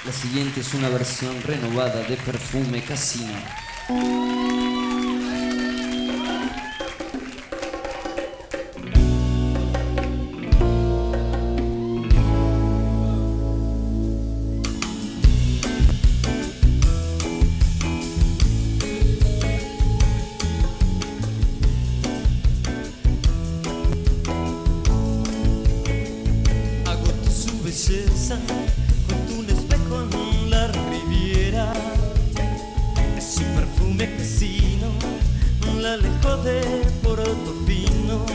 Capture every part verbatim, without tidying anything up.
La siguiente es una versión renovada de Perfume Casino. Agotó su belleza junto a un espejo en la riviera. Es su perfume casino, la alejó de Portofino.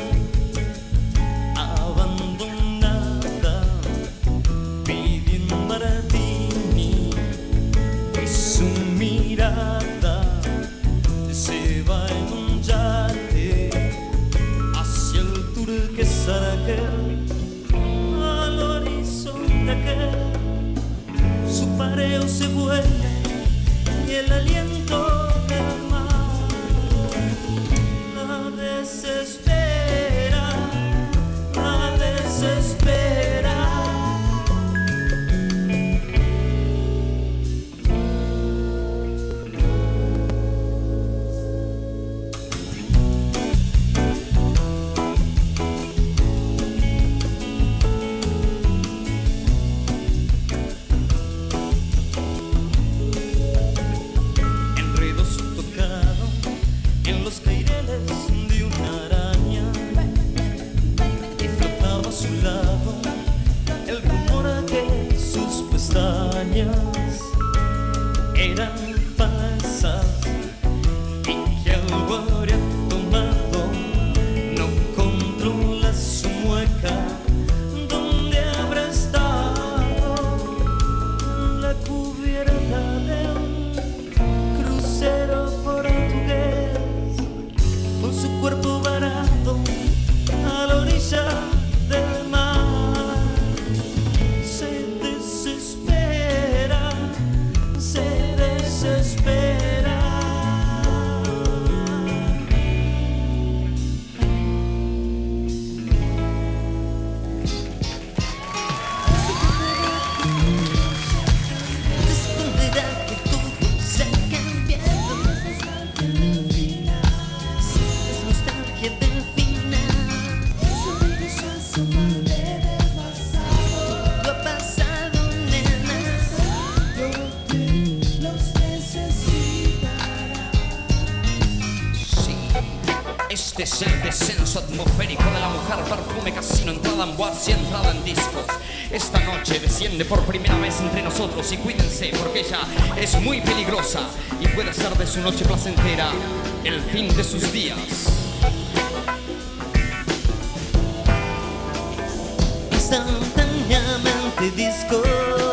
Abandonada, pidió un martini y su mirada se va en un yate hacia el turquesa aquel, al horizonte aquel. Su pareo se vuelve y el aliento del mar la desespera, la desespera. Enredó su tocado en los caireles de una araña y flotaba a su lado el rumor de sus pestañas eran falsas y que algo habría tomado. No controla su mueca, ¿dónde habrá estado la cubierta del crucero portugués con su cuerpo varado a la orilla del mar? Se desespera, se desespera. Se esconderá que todo se ha cambiado. Es nostalgia del final. Todo ha pasado, nena. Sí, este es el descenso atmosférico de la mujer. Perfume Casino, entrada en boates y entrada en discos. Esta noche desciende por primera vez entre nosotros y cuídense porque ella es muy peligrosa y puede hacer de su noche placentera el fin de sus días. Instantáneamente disco.